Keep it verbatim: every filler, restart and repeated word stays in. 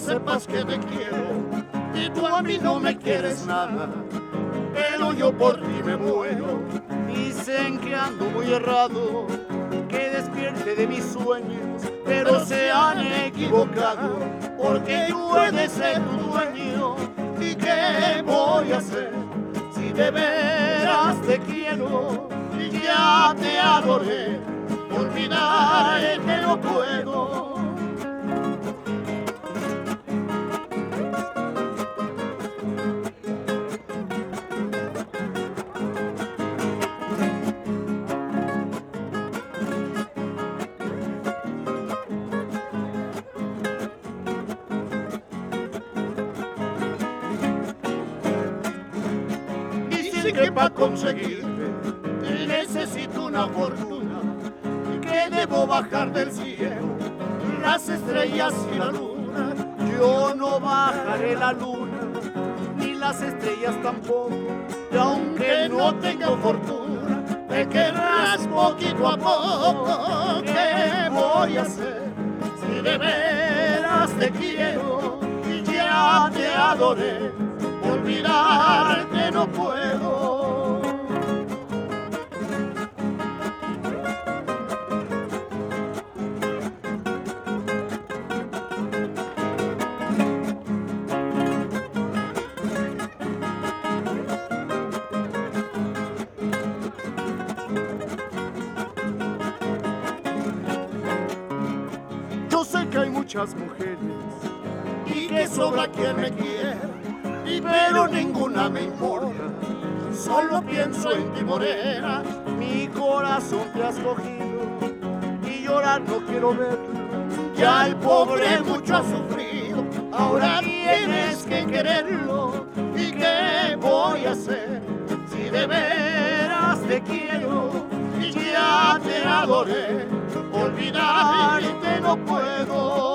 sepas que te quiero y tú a mí no me quieres nada, pero yo por ti me muero. Dicen que ando muy errado, que despierte de mis sueños, pero se han equivocado, porque tú eres ser tu dueño. ¿Y qué voy a hacer si de veras te quiero y ya te adoré? Olvidarte no puedo. Dicen que para conseguirte necesito una fortuna, que debo bajar del cielo las estrellas y la luna. Yo no bajaré la luna, ni las estrellas tampoco, y aunque no tengo fortuna, te querrás poquito a poco. ¿Qué voy a hacer si de veras te quiero y ya te adoré? Olvidarte no puedo. yo sé que hay muchas mujeres y que sobra quien me quiera, y pero ninguna me importa. Solo pienso en ti, morena. Mi corazón te has cogido y llorar no quiero verlo. Ya el pobre mucho ha sufrido, ahora tienes que quererlo. ¿Y qué voy a hacer si de veras te quiero y ya te adoré? Olvidarte no puedo.